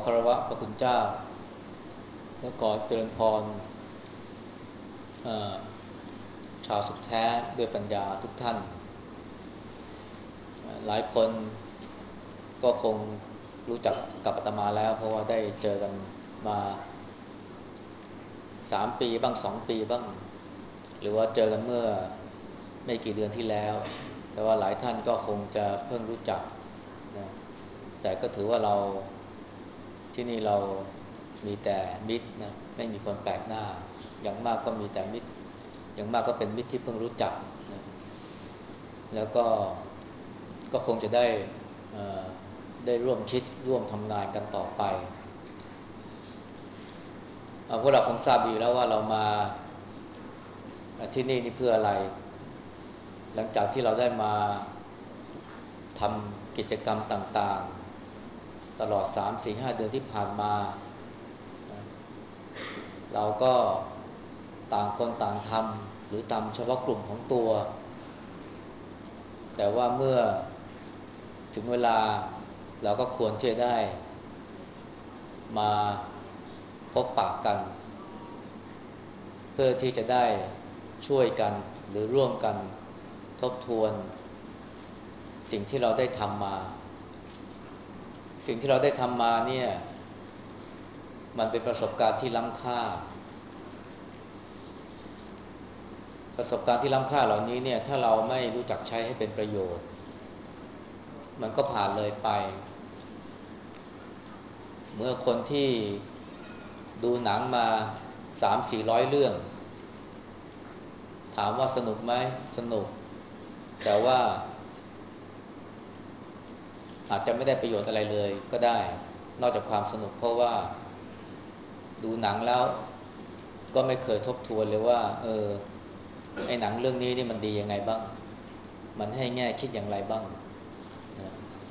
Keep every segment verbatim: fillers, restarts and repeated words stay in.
คารวะพระคุณเจ้าและขอเจริญพรเอ่อชาวสุขแท้ด้วยปัญญาทุกท่านหลายคนก็คงรู้จักกับอาตมาแล้วเพราะว่าได้เจอกันมาสามปีบ้างสองปีบ้างหรือว่าเจอกันเมื่อไม่กี่เดือนที่แล้วแต่ว่าหลายท่านก็คงจะเพิ่งรู้จักนะแต่ก็ถือว่าเราที่นี่เรามีแต่มิตรนะไม่มีคนแปลกหน้าอย่างมากก็มีแต่มิตรอย่างมากก็เป็นมิตรที่เพิ่งรู้จักนะแล้วก็ก็คงจะได้ได้ร่วมคิดร่วมทำงานกันต่อไปพวกเราคงทราบดีแล้วว่าเรามาที่นี่นี่เพื่ออะไรหลังจากที่เราได้มาทำกิจกรรมต่างๆตลอด สาม สี่ ห้า เดือนที่ผ่านมาเราก็ต่างคนต่างทำหรือตามเฉพาะกลุ่มของตัวแต่ว่าเมื่อถึงเวลาเราก็ควรที่จะได้มาพบปะกันเพื่อที่จะได้ช่วยกันหรือร่วมกันทบทวนสิ่งที่เราได้ทำมาสิ่งที่เราได้ทำมาเนี่ยมันเป็นประสบการณ์ที่ล้ำค่าประสบการณ์ที่ล้ำค่าเหล่านี้เนี่ยถ้าเราไม่รู้จักใช้ให้เป็นประโยชน์มันก็ผ่านเลยไปเมื่อคนที่ดูหนังมา สามถึงสี่ร้อย เรื่องถามว่าสนุกไหมสนุกแต่ว่าอาจจะไม่ได้ประโยชน์อะไรเลยก็ได้นอกจากความสนุกเพราะว่าดูหนังแล้วก็ไม่เคยทบทวนเลยว่าเออไอ้หนังเรื่องนี้นี่มันดียังไงบ้างมันให้แง่คิดอย่างไรบ้างนะ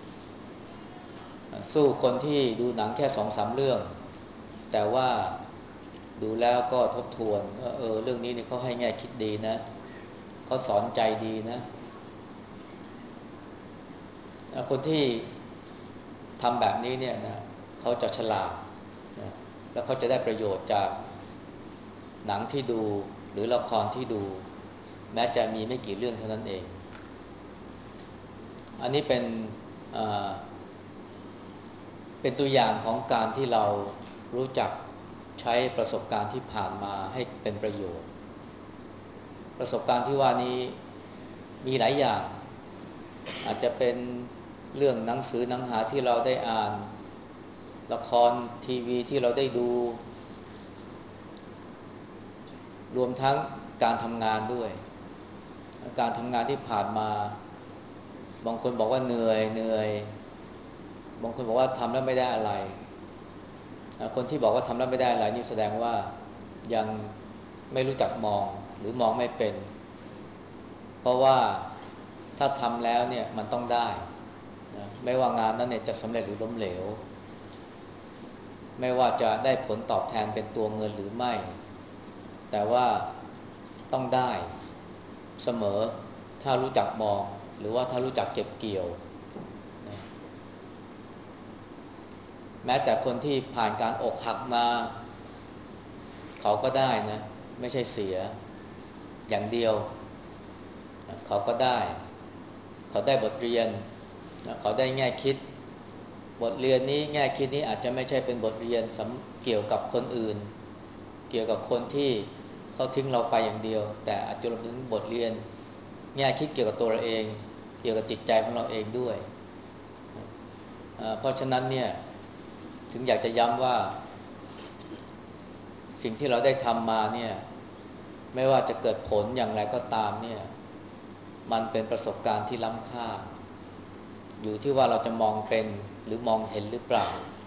สู้คนที่ดูหนังแค่ สองสาม เรื่องแต่ว่าดูแล้วก็ทบทวนว่าเออเรื่องนี้นี่เขาให้แง่คิดดีนะเขาสอนใจดีนะคนที่ทำแบบนี้เนี่ยนะเขาจะฉลาดนะแล้วเขาจะได้ประโยชน์จากหนังที่ดูหรือละครที่ดูแม้จะมีไม่กี่เรื่องเท่านั้นเองอันนี้เป็นเป็นตัวอย่างของการที่เรารู้จักใช้ประสบการณ์ที่ผ่านมาให้เป็นประโยชน์ประสบการณ์ที่ว่านี้มีหลายอย่างอาจจะเป็นเรื่องหนังสือหนังหาที่เราได้อ่านละครทีวีที่เราได้ดูรวมทั้งการทำงานด้วยการทำงานที่ผ่านมาบางคนบอกว่าเหนื่อยเหนื่อยบางคนบอกว่าทำแล้วไม่ได้อะไรคนที่บอกว่าทำแล้วไม่ได้อะไรนี่แสดงว่ายังไม่รู้จักมองหรือมองไม่เป็นเพราะว่าถ้าทำแล้วเนี่ยมันต้องได้นะไม่ว่างานนั้นเนี่ยจะสำเร็จหรือล้มเหลวไม่ว่าจะได้ผลตอบแทนเป็นตัวเงินหรือไม่แต่ว่าต้องได้เสมอถ้ารู้จักมองหรือว่าถ้ารู้จักเก็บเกี่ยวนะแม้แต่คนที่ผ่านการอกหักมาเขาก็ได้นะไม่ใช่เสียอย่างเดียวเขาก็ได้เขาได้บทเรียนเขาได้แง่คิดบทเรียนนี้แง่คิดนี้อาจจะไม่ใช่เป็นบทเรียนเกี่ยวกับคนอื่นเกี่ยวกับคนที่เขาทิ้งเราไปอย่างเดียวแต่อาจจะรวมถึงบทเรียนแง่คิดเกี่ยวกับตัวเราเองเกี่ยวกับจิตใจของเราเองด้วยเพราะฉะนั้นเนี่ยถึงอยากจะย้ำว่าสิ่งที่เราได้ทำมาเนี่ยไม่ว่าจะเกิดผลอย่างไรก็ตามเนี่ยมันเป็นประสบการณ์ที่ล้ำค่าอยู่ที่ว่าเราจะมองเป็นหรือมองเห็นหรือเปล่า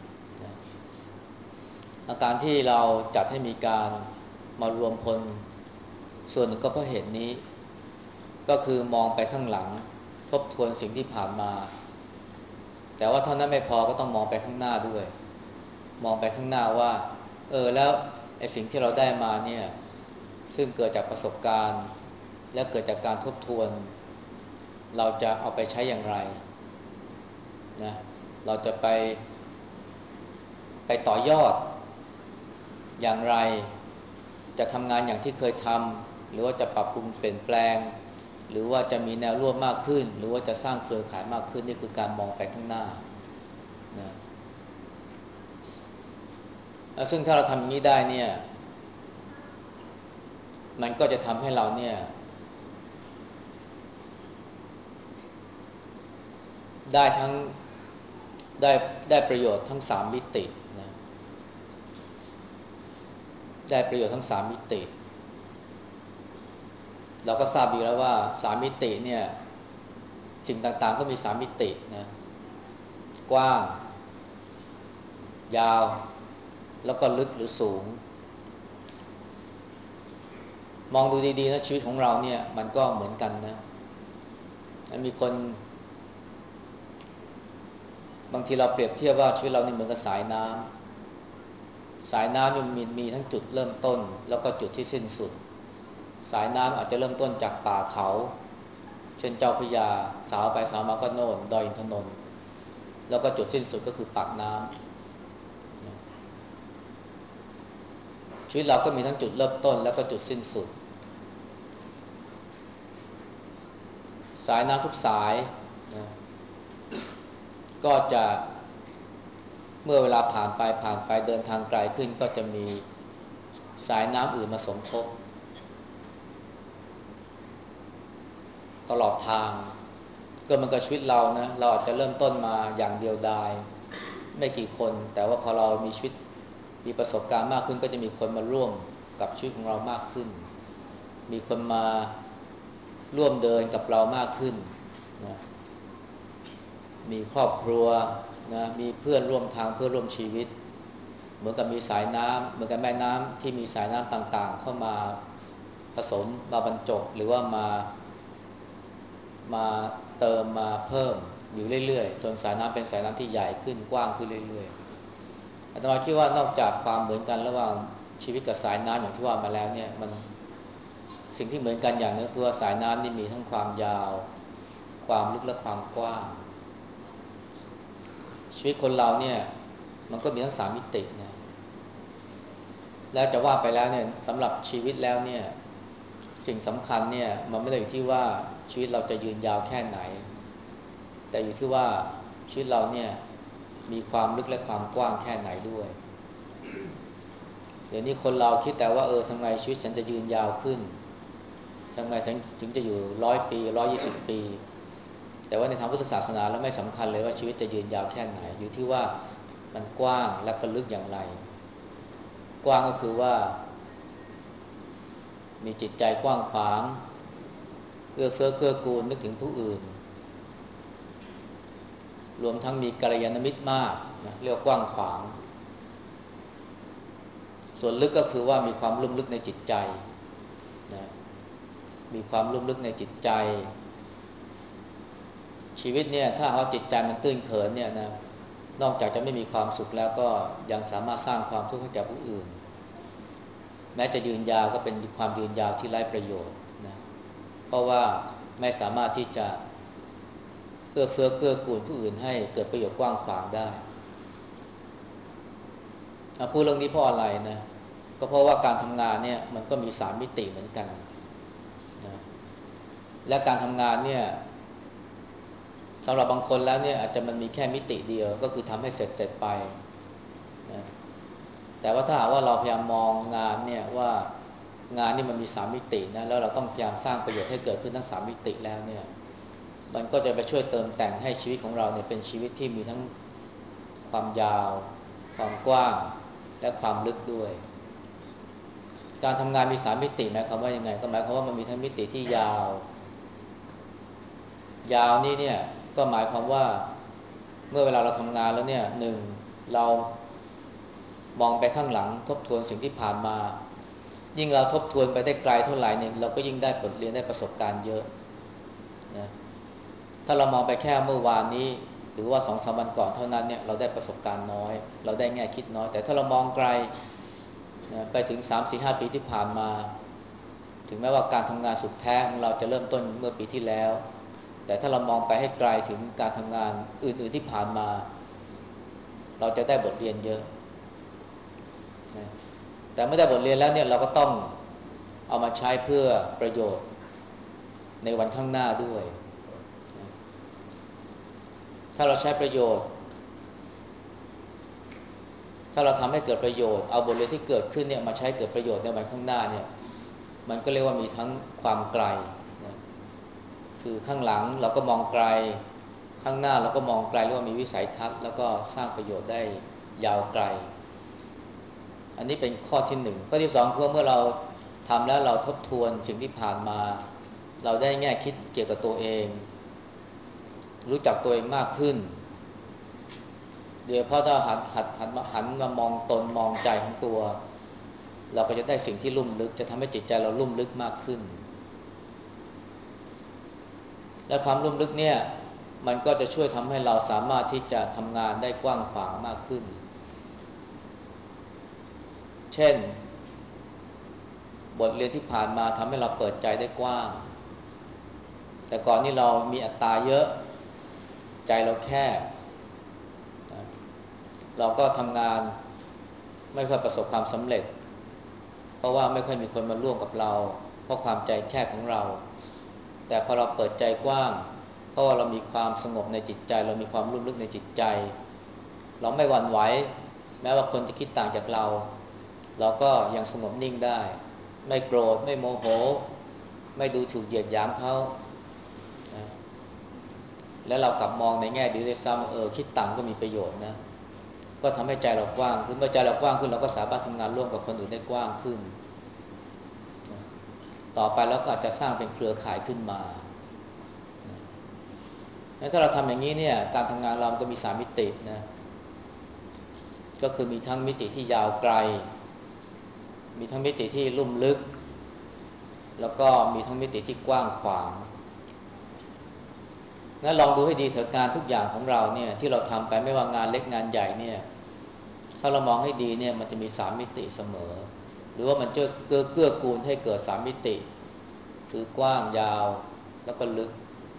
อาการที่เราจัดให้มีการมารวมพลส่วนหนึ่งก็เพราะเหตุนี้ก็คือมองไปข้างหลังทบทวนสิ่งที่ผ่านมาแต่ว่าเท่านั้นไม่พอก็ต้องมองไปข้างหน้าด้วยมองไปข้างหน้าว่าเออแล้วไอ้สิ่งที่เราได้มาเนี่ยซึ่งเกิดจากประสบการณ์และเกิดจากการทบทวนเราจะเอาไปใช้อย่างไรนะเราจะไปไปต่อยอดอย่างไรจะทำงานอย่างที่เคยทำหรือว่าจะปรับปรุงเปลี่ยนแปลงหรือว่าจะมีแนวร่วมมากขึ้นหรือว่าจะสร้างเครือข่ายมากขึ้นนี่คือการมองไปข้างหน้านะซึ่งถ้าเราทำอย่างนี้ได้เนี่ยมันก็จะทำให้เราเนี่ยได้ทั้งได้ได้ประโยชน์ทั้งสามมิตินะได้ประโยชน์ทั้งสามมิติเราก็ทราบดีแล้วว่าสามมิติเนี่ยสิ่งต่างๆก็มีสามมิตินะกว้างยาวแล้วก็ลึกหรือสูงมองดูดีๆนะชีวิตของเราเนี่ยมันก็เหมือนกันนะมีคนบางทีเราเปรียบเทียบว่าชีวิตเรานี่เหมือนกับสายน้ำสายน้ำมันมีมีทั้งจุดเริ่มต้นแล้วก็จุดที่สิ้นสุดสายน้ำอาจจะเริ่มต้นจากป่าเขาเช่นเจ้าพระยาสาวไปสาวมาก็โน่นดอยอินทนนท์แล้วก็จุดสิ้นสุดก็คือปากน้ำชีวิตเราก็มีทั้งจุดเริ่มต้นแล้วก็จุดสิ้นสุดสายน้ำทุกสายนะก็จะเมื่อเวลาผ่านไปผ่านไปเดินทางไกลขึ้นก็จะมีสายน้ำอื่นมาสมทบตลอดทางก็มันก็ชีวิตเรานะเราอาจจะเริ่มต้นมาอย่างเดียวดายไม่กี่คนแต่ว่าพอเรามีชีวิตมีประสบการณ์มากขึ้นก็จะมีคนมาร่วมกับชีวิตของเรามากขึ้นมีคนมาร่วมเดินกับเรามากขึ้นนะมีครอบครัวนะมีเพื่อนร่วมทางเพื่อนร่วมชีวิตเหมือนกับมีสายน้ำเหมือนกับแม่น้ำที่มีสายน้ำต่างๆเข้ามาผสมมาบรรจบหรือว่ามามาเติมมาเพิ่มอยู่เรื่อยๆจนสายน้ำเป็นสายน้ำที่ใหญ่ขึ้นกว้างขึ้นเรื่อยๆอาตมาคิดว่านอกจากความเหมือนกันระหว่างชีวิตกับสายน้ำอย่างที่ว่ามาแล้วเนี่ยมันสิ่งที่เหมือนกันอย่างนึงคือว่าสายน้ำนี่มีทั้งความยาวความลึกและความกว้างชีวิตคนเราเนี่ยมันก็มีทั้งสามมิตินะแล้วจะว่าไปแล้วเนี่ยสำหรับชีวิตแล้วเนี่ยสิ่งสำคัญเนี่ยมันไม่ได้อยู่ที่ว่าชีวิตเราจะยืนยาวแค่ไหนแต่อยู่ที่ว่าชีวิตเราเนี่ยมีความลึกและความกว้างแค่ไหนด้วยเดี๋ยวนี้คนเราคิดแต่ว่าเออทำไงชีวิตฉันจะยืนยาวขึ้นทำไงถึงถึงจะอยู่ร้อยปีร้อยยี่สิบปีแต่ว่าในทางพุทธศาสนาแล้วไม่สำคัญเลยว่าชีวิตจะยืนยาวแค่ไหนอยู่ที่ว่ามันกว้างและก็ลึกอย่างไรกว้างก็คือว่ามีจิตใจกว้างขวางเอื้อเฟื้อเกื้อกูลนึกถึงผู้อื่นรวมทั้งมีกัลยาณมิตรมากนะเรียกกว้างขวางส่วนลึกก็คือว่ามีความลุ่มลึกในจิตใจนะมีความลุ่มลึกในจิตใจชีวิตเนี่ยถ้าเอาจิตใจมันตื้นเขินเนี่ยนะนอกจากจะไม่มีความสุขแล้วก็ยังสามารถสร้างความทุกข์ให้แก่ผู้อื่นแม้จะยืนยาวก็เป็นความยืนยาวที่ไร้ประโยชน์นะเพราะว่าไม่สามารถที่จะเอื้อเฟื้อเกื้อกูลผู้อื่นให้เกิดประโยชน์กว้างขวางได้พูดเรื่องนี้เพราะอะไรนะก็เพราะว่าการทำงานเนี่ยมันก็มีสามมิติเหมือนกันนะและการทำงานเนี่ยสำหรับบางคนแล้วเนี่ยอาจจะมันมีแค่มิติเดียวก็คือทำให้เสร็จเสร็จไปนะแต่ว่าถ้าหากว่าเราพยายามมองงานเนี่ยว่างานนี่มันมีสามมิตินะแล้วเราต้องพยายามสร้างประโยชน์ให้เกิดขึ้นทั้งสามมิติแล้วเนี่ยมันก็จะไปช่วยเติมแต่งให้ชีวิตของเราเนี่ยเป็นชีวิตที่มีทั้งความยาวความกว้างและความลึกด้วยการทำงานมีสามมิติหมายความว่ายังไงก็หมายความว่ามันมีทั้งมิติที่ยาวยาวนี่เนี่ยก็หมายความว่าเมื่อเวลาเราทำงานแล้วเนี่ยหนึ่งเรามองไปข้างหลังทบทวนสิ่งที่ผ่านมายิ่งเราทบทวนไปได้ไกลเท่าไหร่เนี่ยเราก็ยิ่งได้บทเรียนได้ประสบการณ์เยอะนะถ้าเรามองไปแค่เมื่อวานนี้หรือว่าสองสามวันก่อนเท่านั้นเนี่ยเราได้ประสบการณ์น้อยเราได้แง่คิดน้อยแต่ถ้าเรามองไกลนะไปถึง สาม สี่ ห้า ปีที่ผ่านมาถึงแม้ว่าการทำงานสุดแท้ของเราจะเริ่มต้นเมื่อปีที่แล้วแต่ถ้าเรามองไปให้ไกลถึงการทำงานอื่นๆที่ผ่านมาเราจะได้บทเรียนเยอะนะแต่เมื่อได้บทเรียนแล้วเนี่ยเราก็ต้องเอามาใช้เพื่อประโยชน์ในวันข้างหน้าด้วยนะถ้าเราใช้ประโยชน์ถ้าเราทำให้เกิดประโยชน์เอาบทเรียนที่เกิดขึ้นเนี่ยมาใช้เกิดประโยชน์ในวันข้างหน้าเนี่ยมันก็เรียกว่ามีทั้งความไกลนะคือข้างหลังเราก็มองไกลข้างหน้าเราก็มองไกลเรียกว่ามีวิสัยทัศน์แล้วก็สร้างประโยชน์ได้ยาวไกลอันนี้เป็นข้อที่หนึ่งข้อที่สองคือเมื่อเราทำแล้วเราทบทวนสิ่งที่ผ่านมาเราได้แง่คิดเกี่ยวกับตัวเองรู้จักตัวเองมากขึ้นโดยเฉพาะถ้าหันหันหันมาหันมามองตนมองใจของตัวเราก็จะได้สิ่งที่ลุ่มลึกจะทำให้จิตใจเราลุ่มลึกมากขึ้นและความลุ่มลึกเนี่ยมันก็จะช่วยทำให้เราสามารถที่จะทำงานได้กว้างขวางมากขึ้นเช่นบทเรียนที่ผ่านมาทำให้เราเปิดใจได้กว้างแต่ก่อนนี้เรามีอัตตาเยอะใจเราแคบเราก็ทำงานไม่ค่อยประสบความสำเร็จเพราะว่าไม่ค่อยมีคนมาร่วมกับเราเพราะความใจแคบของเราแต่พอเราเปิดใจกว้างเพราะว่าเรามีความสงบในจิตใจเรามีความลุ่มลึกในจิตใจเราไม่หวั่นไหวแม้ว่าคนจะคิดต่างจากเราเราก็ยังสงบนิ่งได้ไม่โกรธไม่โมโหไม่ดูถูกเหยียดหยามเขานะแล้วเรากลับมองในแง่ดีด้วยซ้ำเออคิดต่างก็มีประโยชน์นะก็ทำให้ใจเรากว้างขึ้นเมื่อใจเรากว้างขึ้นเราก็สามารถทำงานร่วมกับคนอื่นได้กว้างขึ้นต่อไปเราก็อาจจะสร้างเป็นเครือข่ายขึ้นมาแล้วถ้าเราทำอย่างนี้เนี่ยการทำงานเราก็มีสามมิตินะก็คือมีทั้งมิติที่ยาวไกลมีทั้งมิติที่ลุ่มลึกแล้วก็มีทั้งมิติที่กว้างขวางงั้นลองดูให้ดีเถอะงานทุกอย่างของเราเนี่ยที่เราทำไปไม่ว่างานเล็กงานใหญ่เนี่ยถ้าเรามองให้ดีเนี่ยมันจะมีสามมิติเสมอหรือว่ามันจะเกื้อเกื้อกูลให้เกิดสามมิติคือกว้างยาวแล้วก็ลึก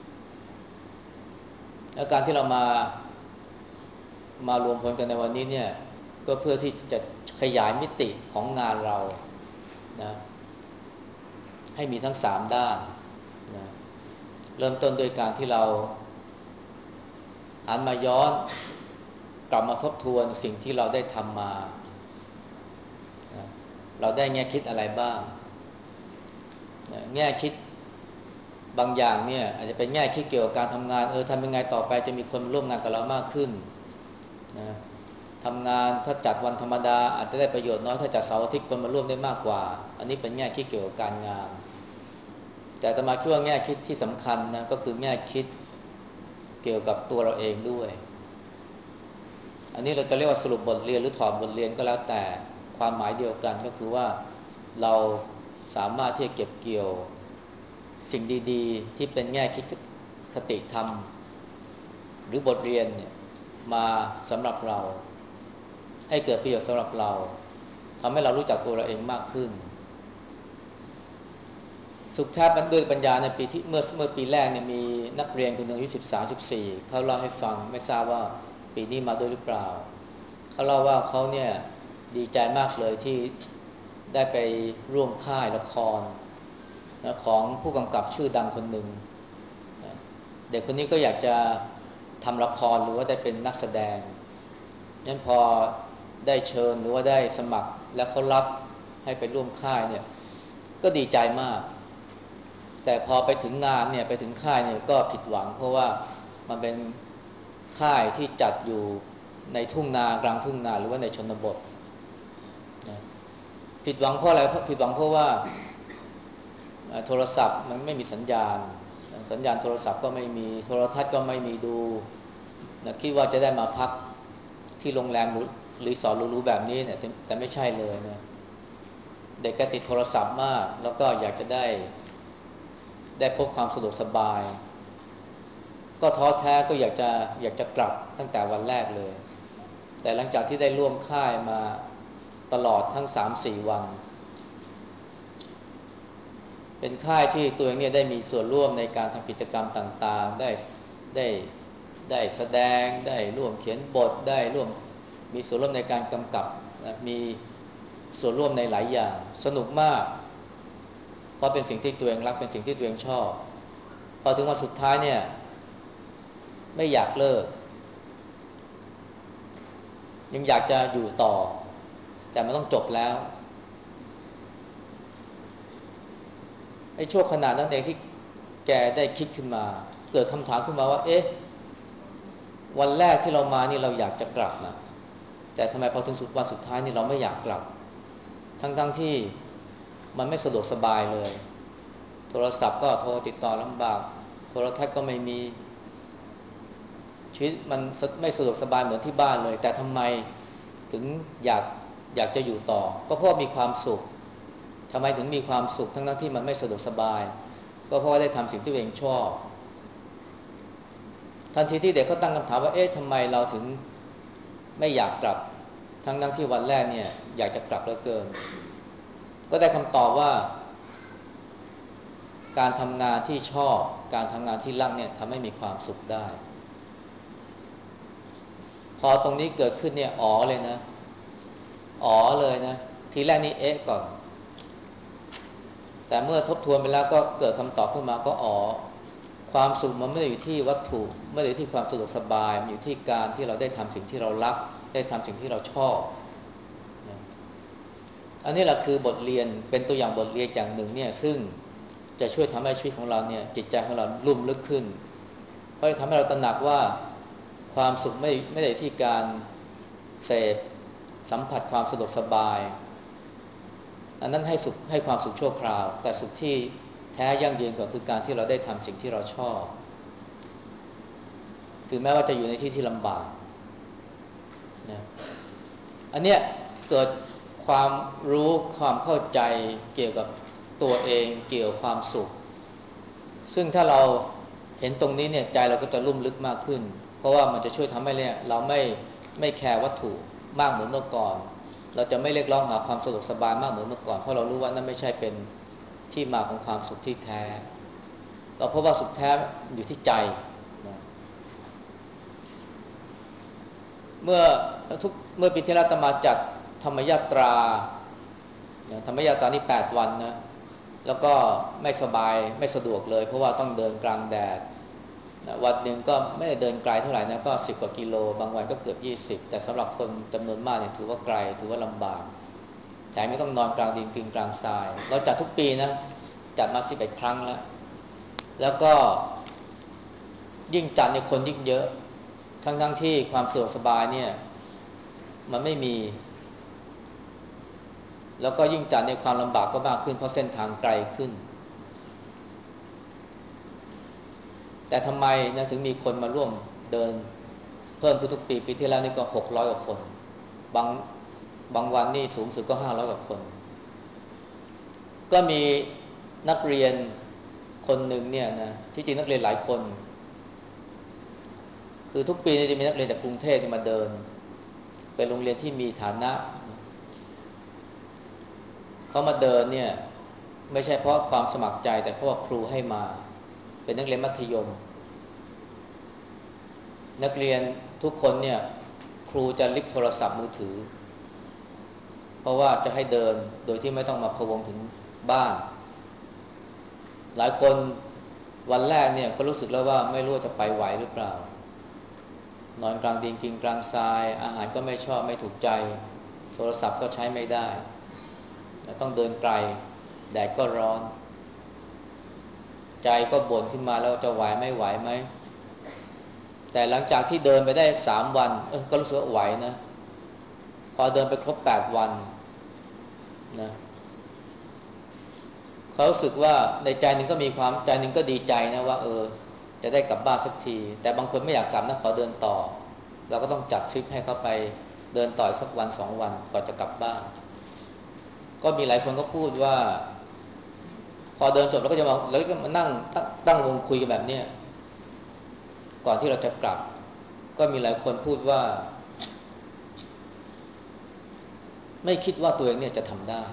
แล้วการที่เรามามารวมพลกันในวันนี้เนี่ยก็เพื่อที่จะขยายมิติของงานเรานะให้มีทั้งสามด้านนะเริ่มต้นโดยการที่เราหันมาย้อนกลับมาทบทวนสิ่งที่เราได้ทำมานะเราได้แง่คิดอะไรบ้างนะแง่คิดบางอย่างเนี่ยอาจจะเป็นแง่คิดเกี่ยวกับการทำงานเออทำยังไงต่อไปจะมีคนร่วมงานกับเรามากขึ้นนะทำงานถ้าจัดวันธรรมดาอาจจะได้ประโยชน์น้อยถ้าจัดเสาร์อาทิตย์คนมาร่วมได้มากกว่าอันนี้เป็นแง่คิดเกี่ยวกับการงานแต่อาตมาคิดว่าแง่คิดที่สำคัญนะก็คือแง่คิดเกี่ยวกับตัวเราเองด้วยอันนี้เราจะเรียกว่าสรุปบทเรียนหรือถอดบทเรียนก็แล้วแต่ความหมายเดียวกันก็คือว่าเราสามารถที่จะเก็บเกี่ยวสิ่งดีๆที่เป็นแง่คิดคติธรรมหรือบทเรียนเนี่ยมาสำหรับเราให้เกิดประโยชน์สำหรับเราทำให้เรารู้จักตัวเราเองมากขึ้นสุขแทบด้วยปัญญาในปีที่เมื่อเมื่อปีแรกเนี่ยมีนักเรียนคนหนึ่งอายุสิบสามสิบสี่เขาเล่าให้ฟังไม่ทราบว่าปีนี้มาด้วยหรือเปล่าเขาเล่าว่าเขาเนี่ยดีใจมากเลยที่ได้ไปร่วมค่ายละครนะของผู้กำกับชื่อดังคนหนึ่งนะเด็กคนนี้ก็อยากจะทำละครหรือว่าได้เป็นนักแสดงงั้นพอได้เชิญหรือว่าได้สมัครและเขารับให้ไปร่วมค่ายเนี่ยก็ดีใจมากแต่พอไปถึงงานเนี่ยไปถึงค่ายเนี่ยก็ผิดหวังเพราะว่ามันเป็นค่ายที่จัดอยู่ในทุ่งนากลางทุ่งนาหรือว่าในชนบทนะผิดหวังเพราะอะไรผิดหวังเพราะว่าโทรศัพท์มันไม่มีสัญญาณสัญญาณโทรศัพท์ก็ไม่มีโทรทัศน์ก็ไม่มีดูนะคิดว่าจะได้มาพักที่โรงแรมรีสอร์ทหรูๆแบบนี้เนี่ยแต่ไม่ใช่เลยนะเด็กก็ติดโทรศัพท์มากแล้วก็อยากจะได้ได้พบความสะดวกสบายก็ท้อแท้ก็อยากจะอยากจะกลับตั้งแต่วันแรกเลยแต่หลังจากที่ได้ร่วมค่ายมาตลอดทั้ง สามถึงสี่ วันเป็นค่ายที่ตัวเองเนี่ยได้มีส่วนร่วมในการทำกิจกรรมต่างๆได้ได้ได้แสดงได้ร่วมเขียนบทได้ร่วมมีส่วนร่วมในการกำกับนะมีส่วนร่วมในหลายอย่างสนุกมากเพราะเป็นสิ่งที่ตัวเองรักเป็นสิ่งที่ตัวเองชอบพอถึงวันสุดท้ายเนี่ยไม่อยากเลิกยังอยากจะอยู่ต่อแต่มันต้องจบแล้วไอ้ช่วงขนาดนั้นเองที่แกได้คิดขึ้นมาเกิดคำถามขึ้นมาว่าเอ๊ะวันแรกที่เรามานี่เราอยากจะกลับนะแต่ทำไมพอถึงสุดวันสุดท้ายนี่เราไม่อยากกลับทั้งๆที่มันไม่สะดวกสบายเลยโทรศัพท์ก็โทรติดต่อลำบากโทรทัศน์ก็ไม่มีชีวิตมันไม่สะดวกสบายเหมือนที่บ้านเลยแต่ทำไมถึงอยากอยากจะอยู่ต่อก็เพราะมีความสุขทำไมถึงมีความสุขทั้งๆที่มันไม่สะดวกสบายก็เพราะว่าได้ทำสิ่งที่ตัวเองชอบทันทีที่เด็กเขาตั้งคำถามว่าเอ๊ะทำไมเราถึงไม่อยากกลับทั้งๆที่วันแรกเนี่ยอยากจะกลับเหลือเกินก็ได้คำตอบว่าการทำงานที่ชอบการทำงานที่รักเนี่ยทำให้มีความสุขได้พอตรงนี้เกิดขึ้นเนี่ยอ๋อเลยนะอ๋อเลยนะทีแรกนี่เอ๊ะก่อนแต่เมื่อทบทวนไปแล้วก็เกิดคำตอบขึ้นมาก็อ๋อความสุขมันไม่ได้อยู่ที่วัตถุไม่ได้อยู่ที่ความสะดวกสบายมันอยู่ที่การที่เราได้ทำสิ่งที่เรารักได้ทำสิ่งที่เราชอบอันนี้แหละคือบทเรียนเป็นตัวอย่างบทเรียนอย่างหนึ่งเนี่ยซึ่งจะช่วยทำให้ชีวิตของเราเนี่ยจิตใจของเราลุ่มลึกขึ้นเพราะจะทำให้เราตระหนักว่าความสุขไม่ไม่ได้ที่การเสพสัมผัสความสะดวกสบายอันนั้นให้สุขให้ความสุขชั่วคราวแต่สุขที่แท้ยั่งยืนกว่าคือการที่เราได้ทำสิ่งที่เราชอบถึงแม้ว่าจะอยู่ในที่ที่ลำบากนะอันเนี้ยเกิดความรู้ความเข้าใจเกี่ยวกับตัวเองเกี่ยวกับความสุขซึ่งถ้าเราเห็นตรงนี้เนี่ยใจเราก็จะลุ่มลึกมากขึ้นเพราะว่ามันจะช่วยทำให้เนี่ยเราไม่ไม่แคร์วัตถุมากเหมือนเมื่อก่อนเราจะไม่เรียกร้องหาความสะดวกสบายมากเหมือนเมื่อก่อนเพราะเรารู้ว่านั่นไม่ใช่เป็นที่มาของความสุขที่แท้เราพบว่าสุขแท้อยู่ที่ใจนะเมื่อทุกเมื่อปีที่แล้วอาตมาจัดธรรมยาตราธรรมยาตรานี่แปดวันนะแล้วก็ไม่สบายไม่สะดวกเลยเพราะว่าต้องเดินกลางแดดวันหนึ่งก็ไม่ได้เดินไกลเท่าไหร่นะก็สิบกว่ากิโลบางวันก็เกือบยี่สิบแต่สำหรับคนจำนวนมากเนี่ยถือว่าไกลถือว่าลำบากแต่ไม่ต้องนอนกลางดินกึ่งกลางทรายเราจัดทุกปีนะจัดมาสิบเอ็ดครั้งแล้วแล้วก็ยิ่งจัดเนี่ยคนยิ่งเยอะทั้งๆที่ความสะดวกสบายเนี่ยมันไม่มีแล้วก็ยิ่งจัดในความลำบากก็มากขึ้นเพราะเส้นทางไกลขึ้นแต่ทำไมนะถึงมีคนมาร่วมเดินเพิ่มขึ้นทุกปีปีที่แล้วนี่ก็หกร้อยกว่าคนบางบางวันนี่สูงสุดก็ห้าร้อยกว่าคนก็มีนักเรียนคนหนึ่งเนี่ยนะที่จริงนักเรียนหลายคนคือทุกปีจะมีนักเรียนจากกรุงเทพมาเดินเป็นโรงเรียนที่มีฐานะเขามาเดินเนี่ยไม่ใช่เพราะความสมัครใจแต่เพราะว่าครูให้มาเป็นนักเรียนมัธยมนักเรียนทุกคนเนี่ยครูจะลิกโทรศัพท์มือถือเพราะว่าจะให้เดินโดยที่ไม่ต้องมาพะวงถึงบ้านหลายคนวันแรกเนี่ยก็รู้สึกแล้วว่าไม่รู้จะไปไหวหรือเปล่านอนกลางดินกินกลางทรายอาหารก็ไม่ชอบไม่ถูกใจโทรศัพท์ก็ใช้ไม่ได้ต้องเดินไกลแดดก็ร้อนใจก็บ่นขึ้นมาแล้วจะไหวไม่ไหวไหมแต่หลังจากที่เดินไปได้สามวันเออก็รู้สึกว่าไหวนะพอเดินไปครบแปดวันนะเขารู้สึกว่าในใจหนึ่งก็มีความใจหนึ่งก็ดีใจนะว่าเออจะได้กลับบ้านสักทีแต่บางคนไม่อยากกลับนะขอเดินต่อเราก็ต้องจัดทริปให้เขาไปเดินต่อสักวันสองวันก่อนจะกลับบ้านก็มีหลายคนก็พูดว่าพอเดินจบแล้วก็จะมาแล้วก็มานั่งตั้งวงคุยกันแบบนี้ก่อนที่เราจะกลับก็มีหลายคนพูดว่าไม่คิดว่าตัวเองเนี่ยจะทำได้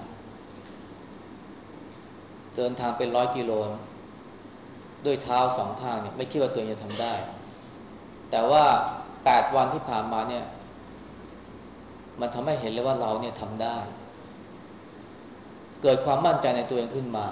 เดินทางเป็นร้อยกิโลด้วยเท้าสองข้างเนี่ยไม่คิดว่าตัวเองจะทำได้แต่ว่าแปดวันที่ผ่านมาเนี่ยมันทำให้เห็นเลยว่าเราเนี่ยทำได้เกิดความมั่นใจในตัวเองขึ้นมา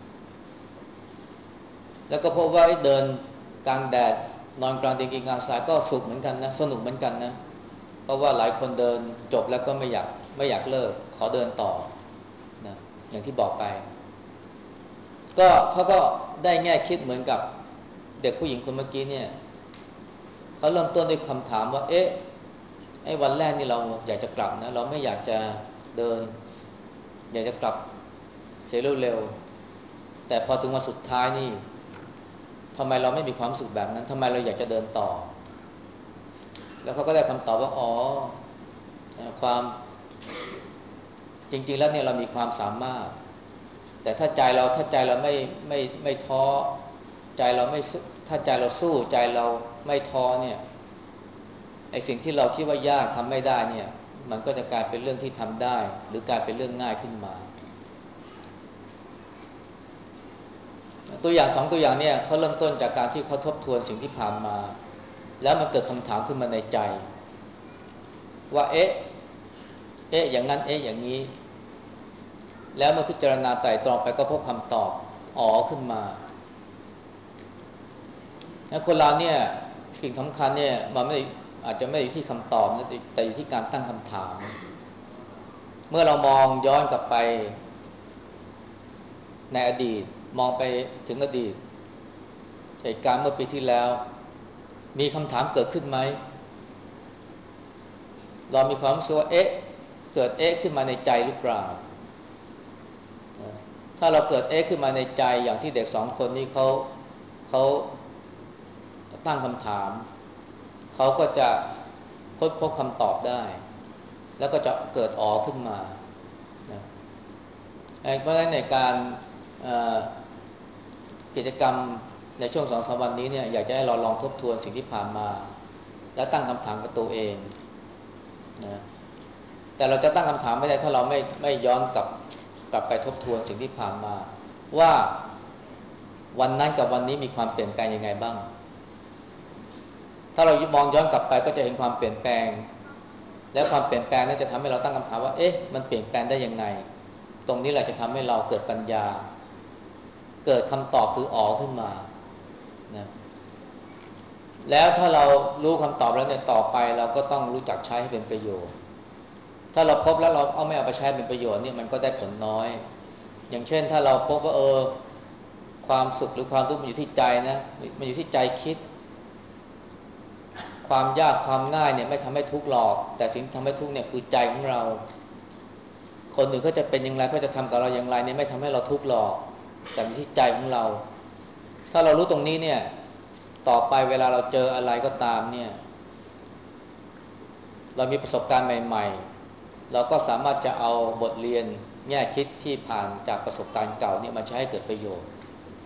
แล้วก็พบว่าเดินกลางแดดนอนกลางเตียงกินกลางทรายก็สุขเหมือนกันนะสนุกเหมือนกันนะเพราะว่าหลายคนเดินจบแล้วก็ไม่อยากไม่อยากเลิกขอเดินต่อนะอย่างที่บอกไปก็เขาก็ได้แง่คิดเหมือนกับเด็กผู้หญิงคนเมื่อกี้เนี่ยเขาเริ่มต้นด้วยคำถามว่าเอ๊ะไอ้วันแรกนี่เราอยากจะกลับนะเราไม่อยากจะเดินอยากจะกลับเสียเร็วๆแต่พอถึงวันสุดท้ายนี่ทำไมเราไม่มีความสุขแบบนั้นทำไมเราอยากจะเดินต่อแล้วเขาก็ได้คำตอบว่าอ๋อความจริงๆแล้วเนี่ยเรามีความสามารถแต่ถ้าใจเราถ้าใจเราไม่ไม่ไม่ท้อใจเราไม่ถ้าใจเราสู้ใจเราไม่ท้อเนี่ยไอ้สิ่งที่เราคิดว่ายากทำไม่ได้เนี่ยมันก็จะกลายเป็นเรื่องที่ทำได้หรือกลายเป็นเรื่องง่ายขึ้นมาตัวอย่างสองตัวอย่างเนี่ยเขาเริ่มต้นจากการที่เขาทบทวนสิ่งที่ผ่านมาแล้วมันเกิดคำถามขึ้นมาในใจว่าเอ๊ะเอ๊ะอย่างนั้นเอ๊ะอย่างนี้แล้วเมื่อพิจารณาไตร่ตรองไปก็พบคำตอบอ๋อขึ้นมาแล้วคนเราเนี่ยสิ่งสำคัญเนี่ยมันไม่อาจจะไม่อยู่ที่คำตอบนะแต่อยู่ที่การตั้งคำถามเมื่อเรามองย้อนกลับไปในอดีตมองไปถึงอดีตเหตุการณ์เมื่อปีที่แล้วมีคำถามเกิดขึ้นไหมเรามีความรู้สึกว่าเอ๊ะเกิดเอ๊ะขึ้นมาในใจหรือเปล่าถ้าเราเกิดเอ๊ะขึ้นมาในใจอย่างที่เด็กสองคนนี้เขาเขาตั้งคำถามเขาก็จะค้นพบคำตอบได้แล้วก็จะเกิดอ๋อขึ้นมานะเพราะฉะนั้นในการกิจกรรมในช่วงสองสามวันนี้เนี่ยอยากจะให้เราลองทบทวนสิ่งที่ผ่านมาและตั้งคำถามกับตัวเองนะแต่เราจะตั้งคำถามไม่ได้ถ้าเราไม่ไม่ย้อนกลับกลับไปทบทวนสิ่งที่ผ่านมาว่าวันนั้นกับวันนี้มีความเปลี่ยนแปลงยังไงบ้างถ้าเรามองย้อนกลับไปก็จะเห็นความเปลี่ยนแปลงและความเปลี่ยนแปลงนั้นจะทำให้เราตั้งคำถามว่าเอ๊ะมันเปลี่ยนแปลงได้ยังไงตรงนี้แหละจะทำให้เราเกิดปัญญาเกิดคำตอบคืออ๋อขึ้นมานะแล้วถ้าเรารู้คำตอบแล้วเนี่ยต่อไปเราก็ต้องรู้จักใช้ให้เป็นประโยชน์ถ้าเราพบแล้วเราเอาไม่เอาไปใช้เป็นประโยชน์เนี่ยมันก็ได้ผลน้อยอย่างเช่นถ้าเราพบว่าเออความสุขหรือความทุกข์มันอยู่ที่ใจนะมันอยู่ที่ใจคิดความยากความง่ายเนี่ยไม่ทำให้ทุกข์หรอกแต่สิ่งที่ทำให้ทุกข์เนี่ยคือใจของเราคนอื่นก็จะเป็นอย่างไรก็จะทำกับเราอย่างไรเนี่ยไม่ทำให้เราทุกข์หรอกแต่อยู่ที่ใจของเราถ้าเรารู้ตรงนี้เนี่ยต่อไปเวลาเราเจออะไรก็ตามเนี่ยเรามีประสบการณ์ใหม่ๆเราก็สามารถจะเอาบทเรียนแง่คิดที่ผ่านจากประสบการณ์เก่าเนี่ยมาใช้ให้เกิดประโยชน์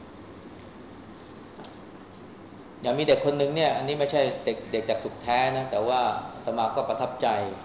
อย่างมีเด็กคนหนึ่งเนี่ยอันนี้ไม่ใช่เด็กเด็กจากสุขแท้นะแต่ว่าอาตมาก็ประทับใจ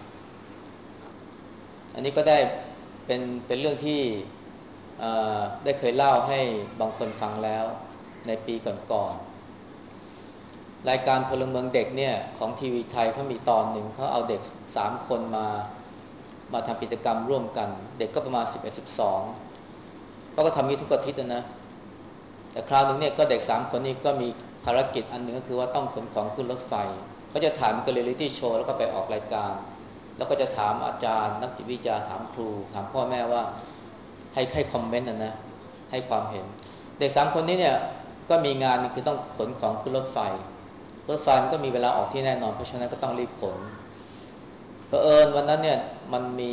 อันนี้ก็ได้เป็นเป็นเรื่องที่ได้เคยเล่าให้บางคนฟังแล้วในปีก่อนๆรายการพลเมืองเด็กเนี่ยของทีวีไทยเขามีตอนหนึ่งเขาเอาเด็กสามคนมามาทำกิจกรรมร่วมกันเด็กก็ประมาณสิบเอ็ด สิบสองเขาก็ทำนี้ทุกอาทิตย์นะแต่คราวนึงเนี่ยก็เด็กสามคนนี้ก็มีภารกิจอันหนึ่งก็คือว่าต้องขนของขึ้นรถไฟเขาจะถ่ายมันก็เรียลลิตี้โชว์แล้วก็ไปออกรายการแล้วก็จะถามอาจารย์นักจิตวิทยาถามครูถามพ่อแม่ว่าให้ให้คอมเมนต์นะนะให้ความเห็นเด็กสามคนนี้เนี่ยก็มีงานคือต้องขนของขึ้นรถไฟรถไฟก็มีเวลาออกที่แน่นอนเพราะฉะนั้นก็ต้องรีบขนเผอิญวันนั้นเนี่ยมันมี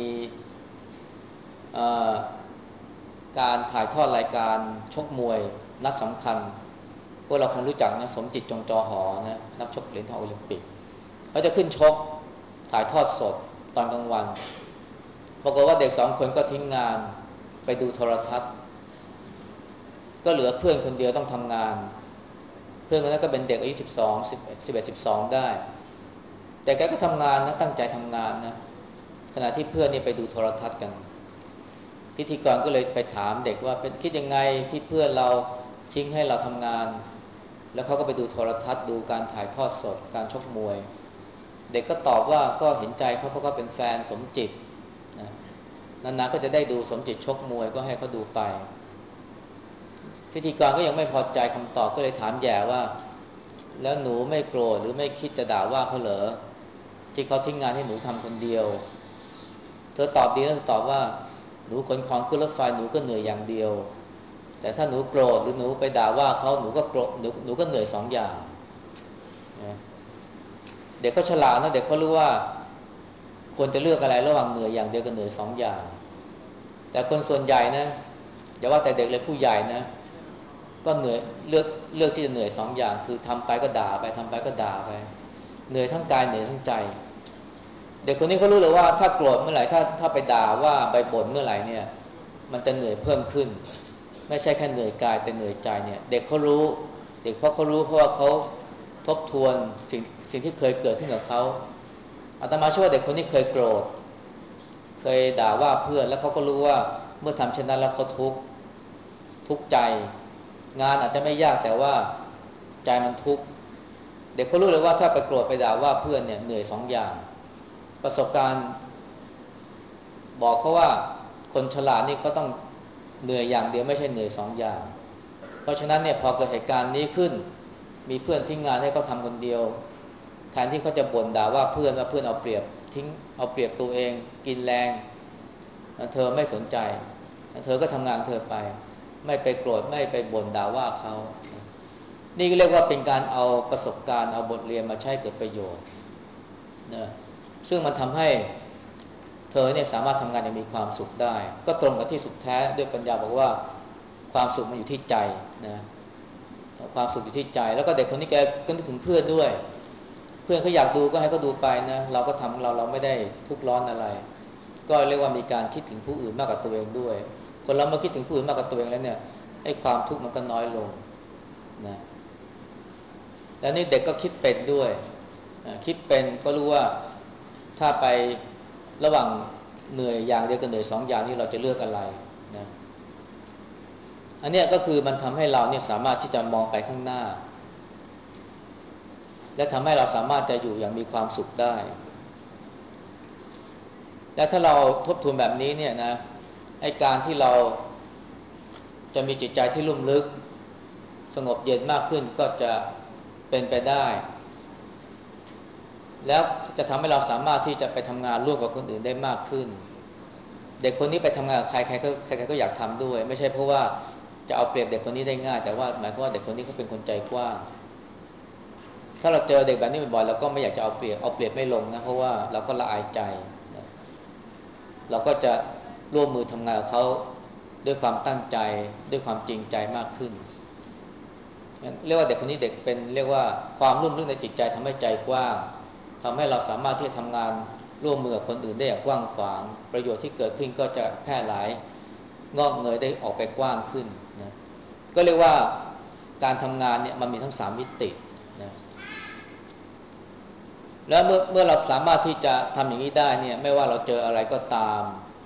การถ่ายทอดรายการชกมวยนัดสำคัญพวกเราคงรู้จักนะสมจิตจงจอหอนะนักชกเหรียญทองโอลิมปิกเขาจะขึ้นชกถ่ายทอดสดตอนกลางวันปรากฏว่าเด็กสองคนก็ทิ้งงานไปดูโทรทัศน์ก็เหลือเพื่อนคนเดียวต้องทำงานเพื่อนคนนั้นก็เป็นเด็กอายุสิบสองสิบสิบเอ็ดสิบสองได้แต่แกก็ทำงานนะตั้งใจทำงานนะขณะที่เพื่อนนี่ไปดูโทรทัศน์กันพิธีกรก็เลยไปถามเด็กว่าเป็นคิดยังไงที่เพื่อนเราทิ้งให้เราทำงานแล้วเขาก็ไปดูโทรทัศน์ดูการถ่ายทอดสดการชกมวยเด็กก็ตอบว่าก็เห็นใจเขาเพราะเขาเป็นแฟนสมจิตนะนานๆก็จะได้ดูสมจิตชกมวยก็ให้เขาดูไปพิธีกรก็ยังไม่พอใจคำตอบก็เลยถามแย่ว่าแล้วหนูไม่โกรธหรือไม่คิดจะด่าว่าเขาเหรอที่เขาทิ้งงานให้หนูทำคนเดียวเธอตอบดีนะเธอตอบว่าหนูขนของขึ้นรถไฟหนูก็เหนื่อยอย่างเดียวแต่ถ้าหนูโกรธหรือหนูไปด่าว่าเขาหนูก็โกรธหนูหนูก็เหนื่อยสองอย่างเด็กก็ฉลาดนะเด็กก็รู้ว่าควรจะเลือกอะไรระหว่างเหนื่อยอย่างเดียวกับเหนื่อยสองอย่างแต่คนส่วนใหญ่นะอย่าว่าแต่เด็กเลยผู้ใหญ่นะก็เหนื่อยเลือกเลือกที่จะเหนื่อยสองอย่างคือทำไปก็ด่าไปทำไปก็ด่าไปเหนื่อยทั้งกายเหนื่อยทั้งใจเด็กคนนี้เขารู้เลยว่าถ้าโกรธเมื่อไหร่ถ้าถ้าไปด่าว่าไปบ่นเมื่อไหร่เนี่ยมันจะเหนื่อยเพิ่มขึ้นไม่ใช่แค่เหนื่อยกายแต่เหนื่อยใจเนี่ยเด็กเขารู้เด็กเพราะเขารู้เพราะว่าเขาทบทวนสิ่งสิ่งที่เคยเกิดขึ้นกับเขาอาตมาเชื่อว่าเด็กคนนี้เคยโกรธเคยด่าว่าเพื่อนแล้วเขาก็รู้ว่าเมื่อทำเช่นนั้นแล้วเขาทุกข์ทุกข์ใจงานอาจจะไม่ยากแต่ว่าใจมันทุกข์เด็กก็รู้เลยว่าถ้าไปโกรธไปด่าว่าเพื่อนเนี่ยเหนื่อยสองอย่างประสบการณ์บอกเขาว่าคนฉลาดนี่เขาต้องเหนื่อยอย่างเดียวไม่ใช่เหนื่อยสองอย่างเพราะฉะนั้นเนี่ยพอเกิดเหตุการณ์นี้ขึ้นมีเพื่อนทิ้งงานให้เขาทำคนเดียวแทนที่เขาจะบ่นด่าว่าเพื่อนว่าเพื่อนเอาเปรียบทิ้งเอาเปรียบตัวเองกินแรงเธอไม่สนใจเธอก็ทำงานเธอไปไม่ไปโกรธไม่ไปบ่นด่าว่าเขานี่ก็เรียกว่าเป็นการเอาประสบการณ์เอาบทเรียนมาใช้เกิดประโยชน์นะซึ่งมันทำให้เธอเนี่ยสามารถทำงานอย่างมีความสุขได้ก็ตรงกับที่สุดแท้ด้วยปัญญาบอกว่าความสุขมันอยู่ที่ใจนะความสุขอยู่ที่ใจแล้วก็เด็กคนนี้แกก็นึกถึงเพื่อนด้วยเพื่อนเขาอยากดูก็ให้เขาดูไปนะเราก็ทำเราเราไม่ได้ทุกข์ร้อนอะไรก็เรียกว่ามีการคิดถึงผู้อื่นมากกว่าตัวเองด้วยคนเราเมื่อคิดถึงผู้อื่นมากกว่าตัวเองแล้วเนี่ยไอ้ความทุกข์มันก็น้อยลงนะแล้วนี่เด็กก็คิดเป็นด้วยนะคิดเป็นก็รู้ว่าถ้าไประหว่างเหนื่อยอย่างเดียวกับเหนื่อยสองอย่างนี้เราจะเลือกอะไรนะอันนี้ก็คือมันทำให้เราเนี่ยสามารถที่จะมองไปข้างหน้าและทำให้เราสามารถจะอยู่อย่างมีความสุขได้และถ้าเราทบทวนแบบนี้เนี่ยนะไอ้การที่เราจะมีจิตใจที่ลุ่มลึกสงบเย็นมากขึ้นก็จะเป็นไปได้แล้วจะทำให้เราสามารถที่จะไปทำงานร่วมกับคนอื่นได้มากขึ้นเด็กคนนี้ไปทำงานกับใครใครก็ใครๆก็อยากทำด้วยไม่ใช่เพราะว่าจะเอาเปรียบเด็กคนนี้ได้ง่ายแต่ว่าหมายความว่าเด็กคนนี้เขาเป็นคนใจกว้างถ้าเราเจอเด็กแบบนี้บ่อยๆเราก็ไม่อยากจะเอาเปรียบเอาเปรียบไม่ลงนะเพราะว่าเราก็ละอายใจนะเราก็จะร่วมมือทำงานกับเขาด้วยความตั้งใจด้วยความจริงใจมากขึ้นเรียกว่าเด็กคนนี้เด็กเป็นเรียกว่าความลุ่มลึกในจิตใจทำให้ใจกว้างทำให้เราสามารถที่จะทำงานร่วมมือกับคนอื่นได้อย่างกว้างขวางประโยชน์ที่เกิดขึ้นก็จะแพร่หลายงอกเงยได้ออกไปกว้างขึ้นนะก็เรียกว่าการทำงานเนี่ยมันมีทั้งสามมิตินะแล้วเมื่อเมื่อเราสามารถที่จะทำอย่างนี้ได้เนี่ยไม่ว่าเราเจออะไรก็ตาม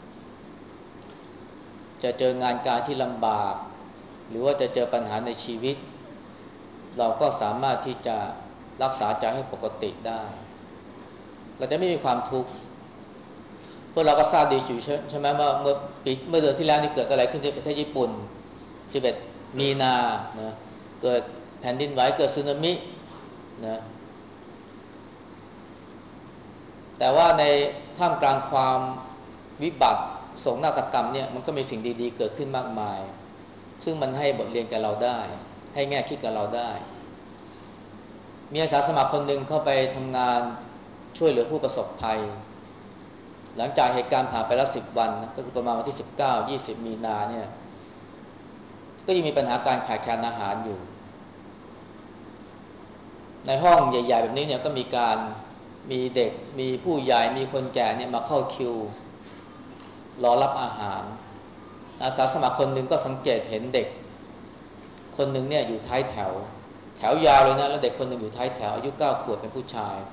จะเจองานการที่ลำบากหรือว่าจะเจอปัญหาในชีวิตเราก็สามารถที่จะรักษาใจให้ปกติได้เราจะไม่มีความทุกข์พวกเราก็ทราบดีอยู่ใช่ไหมว่าเมื่อปีเมื่อเดือนที่แล้วนี่เกิดอะไรขึ้นที่ประเทศญี่ปุ่นสิบเอ็ดมีนานะเกิดแผ่นดินไหวเกิดสึนามินะแต่ว่าในท่ามกลางความวิบัติโศกนาฏกรรมเนี่ยมันก็มีสิ่งดีๆเกิดขึ้นมากมายซึ่งมันให้บทเรียนกับเราได้ให้แง่คิดกับเราได้มีอาสาสมัครคนหนึ่งเข้าไปทำงานช่วยเหลือผู้ประสบภัยหลังจากเหตุการณ์ผ่านไปแล้วสิบวันก็คือประมาณวันที่สิบเก้า ยี่สิบมีนาเนี่ยก็ยังมีปัญหาการขาดแคลนอาหารอยู่ในห้องใหญ่ๆแบบนี้เนี่ยก็มีการมีเด็กมีผู้ใหญ่มีคนแก่เนี่ยมาเข้าคิวรอรับอาหารอาสาสมัครคนหนึ่งก็สังเกตเห็นเด็กคนหนึ่งเนี่ยอยู่ท้ายแถวแถวยาวเลยนะแล้วเด็กคนหนึ่งอยู่ท้ายแถวอายุเก้าขวบเป็นผู้ชาย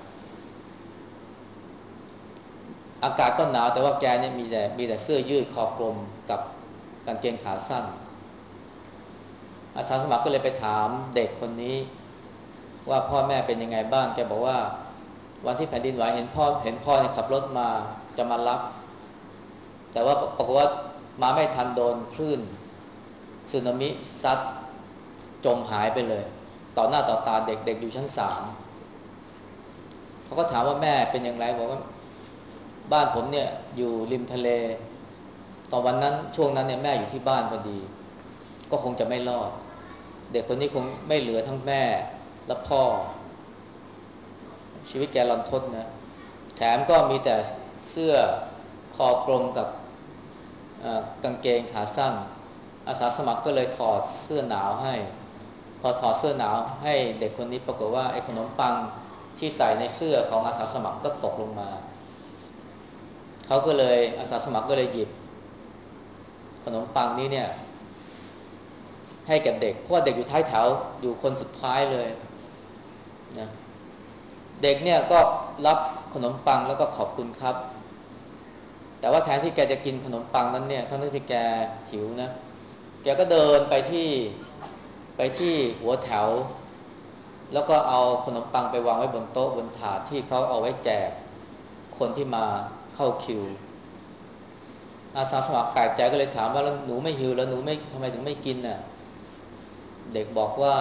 อากาศก็หนาวแต่ว่าแกเนี่ยมีแต่มีแต่เสื้อยืดคอกลมกับกางเกงขาสั้นอาสาสมัครก็เลยไปถามเด็กคนนี้ว่าพ่อแม่เป็นยังไงบ้างแกบอกว่าวันที่แผ่นดินไหวเห็นพ่อเห็นพ่อเนี่ยขับรถมาจะมารับแต่ว่าปรากฏว่ามาไม่ทันโดนคลื่นสึนามิซัดจมหายไปเลยต่อหน้าต่อตาเด็กๆอยู่ชั้นสามเขาก็ถามว่าแม่เป็นอย่างไรบอกว่าบ้านผมเนี่ยอยู่ริมทะเลตอนวันนั้นช่วงนั้นเนี่ยแม่อยู่ที่บ้านพอดีก็คงจะไม่รอดเด็กคนนี้คงไม่เหลือทั้งแม่และพ่อชีวิตแกรันทดนะแถมก็มีแต่เสื้อคอกลมกับกางเกงขาสั้นอาสาสมัครก็เลยถอดเสื้อหนาวให้พอถอดเสื้อหนาวให้เด็กคนนี้ปรากฏว่าไอ้ขนมปังที่ใส่ในเสื้อของอาสาสมัครก็ตกลงมาเขาก็เลยอาสาสมัครก็เลยหยิบขนมปังนี้เนี่ยให้กับเด็กเพราะว่าเด็กอยู่ท้ายแถวอยู่คนสุดท้ายเลยนะเด็กเนี่ยก็รับขนมปังแล้วก็ขอบคุณครับแต่ว่าแทนที่แกจะกินขนมปังนั้นเนี่ยทั้งที่แกหิวนะแกก็เดินไปที่ไปที่หัวแถวแล้วก็เอาขนมปังไปวางไว้บนโต๊ะบนถาดที่เขาเอาไว้แจกคนที่มาเข้าคิวอาสาสมัครแปลกใจก็เลยถามว่าแล้วหนูไม่หิวแล้วหนูไม่ทำไมถึงไม่กินน่ะเด็กบอกว่า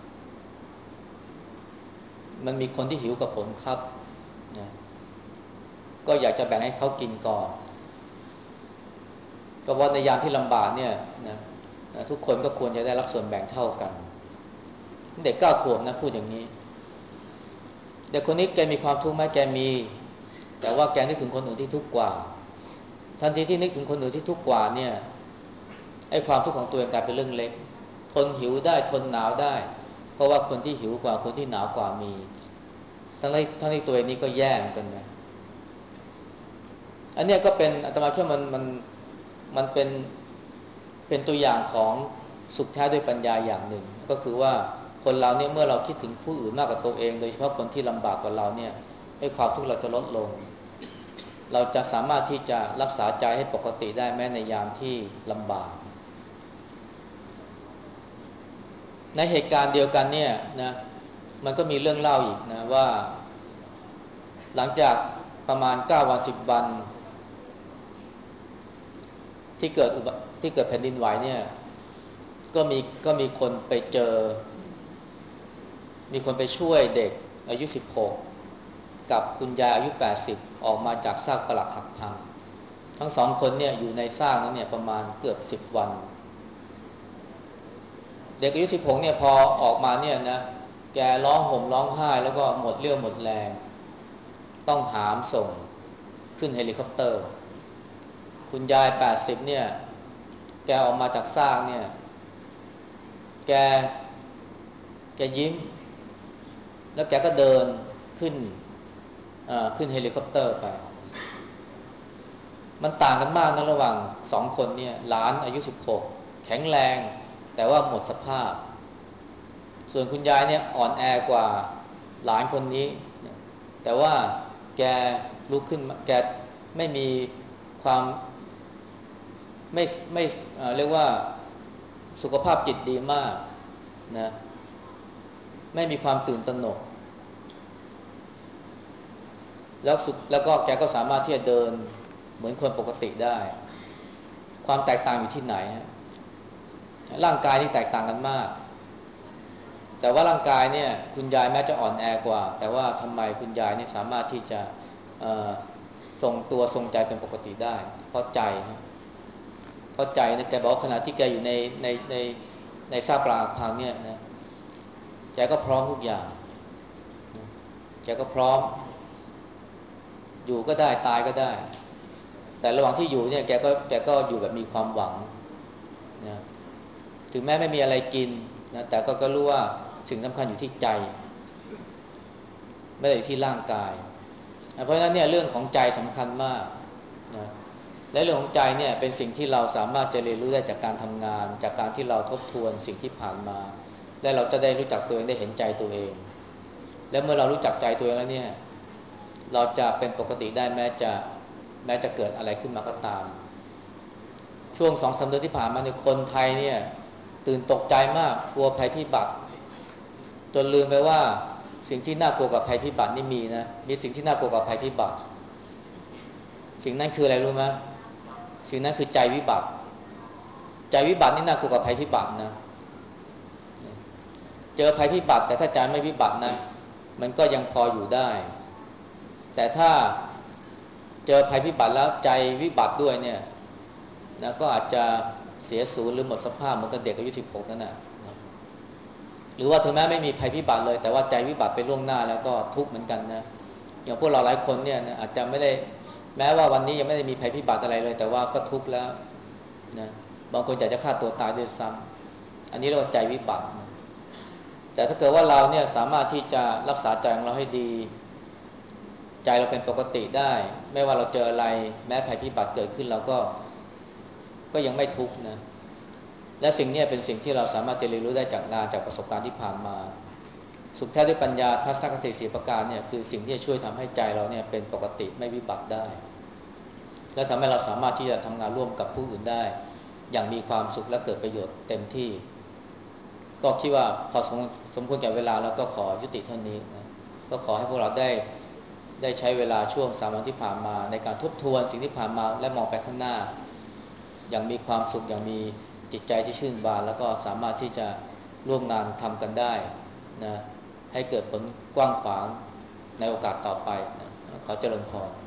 มันมีคนที่หิวกับผมครับนะก็อยากจะแบ่งให้เขากินก่อนก็ว่าในยามที่ลำบากเนี่ยนะทุกคนก็ควรจะได้รับส่วนแบ่งเท่ากันเด็กเก้าขวบนะพูดอย่างนี้เด็กคนนี้แกมีความทุกข์ไหมแกมีแต่ว่าแกนึกถึงคนอื่นที่ทุกข์กว่าทันทีที่นึกถึงคนอื่นที่ทุกข์กว่าเนี่ยไอ้ความทุกข์ของตัวเองกลายเป็นเรื่องเล็กทนหิวได้ทนหนาวได้เพราะว่าคนที่หิวกว่าคนที่หนาวกว่ามีทั้งที่ทั้งที่ตัวเองนี่ก็แย่เหมือนกันนะอันนี้ก็เป็นอาตมาคิดว่ามันมันมันเป็นเป็นตัวอย่างของสุขแท้ด้วยปัญญาอย่างหนึ่งก็คือว่าคนเราเนี่ยเมื่อเราคิดถึงผู้อื่นมากกว่าตัวเองโดยเฉพาะคนที่ลำบากกว่าเราเนี่ยให้ความทุกข์เราจะลดลงเราจะสามารถที่จะรักษาใจให้ปกติได้แม้ในยามที่ลำบากในเหตุการณ์เดียวกันเนี่ยนะมันก็มีเรื่องเล่าอีกนะว่าหลังจากประมาณเก้าวันสิบวันที่เกิดอุบัติที่เกิดแผ่นดินไหวเนี่ยก็มีก็มีคนไปเจอมีคนไปช่วยเด็กอายุสิบหกกับคุณยายอายุแปดสิบออกมาจากซากปรักหักพังทั้งสองคนเนี่ยอยู่ในซากนั้นเนี่ยประมาณเกือบสิบวันเด็กอายุสิบหกเนี่ยพอออกมาเนี่ยนะแกร้องห่มร้องไห้แล้วก็หมดเรี่ยวหมดแรงต้องหามส่งขึ้นเฮลิคอปเตอร์คุณยายแปดสิบเนี่ยแกออกมาจากซากเนี่ยแกแกยิ้มแล้วแกก็เดินขึ้นขึ้นเฮลิคอปเตอร์ไปมันต่างกันมากนะระหว่างสองคนเนี่ยหลานอายุสิบหกแข็งแรงแต่ว่าหมดสภาพส่วนคุณยายเนี่ยอ่อนแอกว่าหลานคนนี้แต่ว่าแกลุกขึ้นแกไม่มีความไม่ไม่เรียกว่าสุขภาพจิตดีมากนะไม่มีความตื่นตระหนกแล้วสุดแล้วก็แกก็สามารถที่จะเดินเหมือนคนปกติได้ความแตกต่างอยู่ที่ไหนฮะร่างกายนี่แตกต่างกันมากแต่ว่าร่างกายเนี่ยคุณยายแม้จะอ่อนแอกว่าแต่ว่าทำไมคุณยายนี่สามารถที่จะทรงตัวทรงใจเป็นปกติได้เพราะใจเพราะใจนะแกบอกขณะที่แกอยู่ในในในในซากปรักหักพังเนี่ยนะแกก็พร้อมทุกอย่างแกก็พร้อมอยู่ก็ได้ตายก็ได้แต่ระหว่างที่อยู่เนี่ยแกก็แกก็อยู่แบบมีความหวังนะถึงแม้ไม่มีอะไรกินนะแต่ก็ก็รู้ว่าสิ่งสำคัญอยู่ที่ใจไม่ได้อยู่ที่ร่างกายเพราะฉะนั้นเนี่ยเรื่องของใจสำคัญมากนะและเรื่องของใจเนี่ยเป็นสิ่งที่เราสามารถจะเรียนรู้ได้จากการทำงานจากการที่เราทบทวนสิ่งที่ผ่านมาและเราจะได้รู้จักตัวเองได้เห็นใจตัวเองและเมื่อเรารู้จักใจตัวเองแล้วเนี่ยเราจะเป็นปกติได้แม้จะแม้จะเกิดอะไรขึ้นมาก็ตามช่วงสองสามเดือนที่ผ่านมาในคนไทยเนี่ยตื่นตกใจมากกลัวภัยพิบัติจนลืมไปว่าสิ่งที่น่ากลัวกับภัยพิบัตินี่มีนะมีสิ่งที่น่ากลัวกับภัยพิบัติสิ่งนั้นคืออะไรรู้ไหมสิ่งนั้นคือใจวิบัติใจวิบัตินี่น่ากลัวกว่าภัยพิบัตินะเจอภัยพิบัติแต่ถ้าใจไม่วิบัตินะมันก็ยังพออยู่ได้แต่ถ้าเจอภัยพิบัติแล้วใจวิบัติด้วยเนี่ยนะก็อาจจะเสียศูนย์หรือหมดสภาพเหมือนกับเด็กอายุสิบหกนั่นแหละหรือว่าถึงแม้ไม่มีภัยพิบัติเลยแต่ว่าใจวิบัติไปล่วงหน้าแล้วก็ทุกข์เหมือนกันนะอย่างพวกเราหลายคนเนี่ยนะอาจจะไม่ได้แม้ว่าวันนี้ยังไม่ได้มีภัยพิบัติอะไรเลยแต่ว่าก็ทุกข์แล้วนะบางคนอยากจะฆ่าตัวตายด้วยซ้ำอันนี้เรียกว่าใจวิบัตินะแต่ถ้าเกิดว่าเราเนี่ยสามารถที่จะรักษาใจของเราให้ดีใจเราเป็นปกติได้ไม่ว่าเราเจออะไรแม้ภัยพิบัติเกิดขึ้นเราก็ก็ยังไม่ทุกข์นะและสิ่งนี้เป็นสิ่งที่เราสามารถเรียนรู้ได้จากงานจากประสบการณ์ที่ผ่านมาสุขแท้ด้วยปัญญาทัศนคติสี่ประการเนี่ยคือสิ่งที่จะช่วยทำให้ใจเราเนี่ยเป็นปกติไม่วิบัติได้และทำให้เราสามารถที่จะทำงานร่วมกับผู้อื่นได้อย่างมีความสุขและเกิดประโยชน์เต็มที่ก็คิดว่าพอสมสมควรแก่เวลาแล้วก็ขอยุติเท่านี้นะก็ขอให้พวกเราได้ได้ใช้เวลาช่วงสามวันที่ผ่านมาในการทบทวนสิ่งที่ผ่านมาและมองไปข้างหน้าอย่างมีความสุขอย่างมีจิตใจที่ชื่นบานแล้วก็สามารถที่จะร่วมงานทำกันได้นะให้เกิดผลกว้างขวางในโอกาสต่อไปนะขอเจริญพร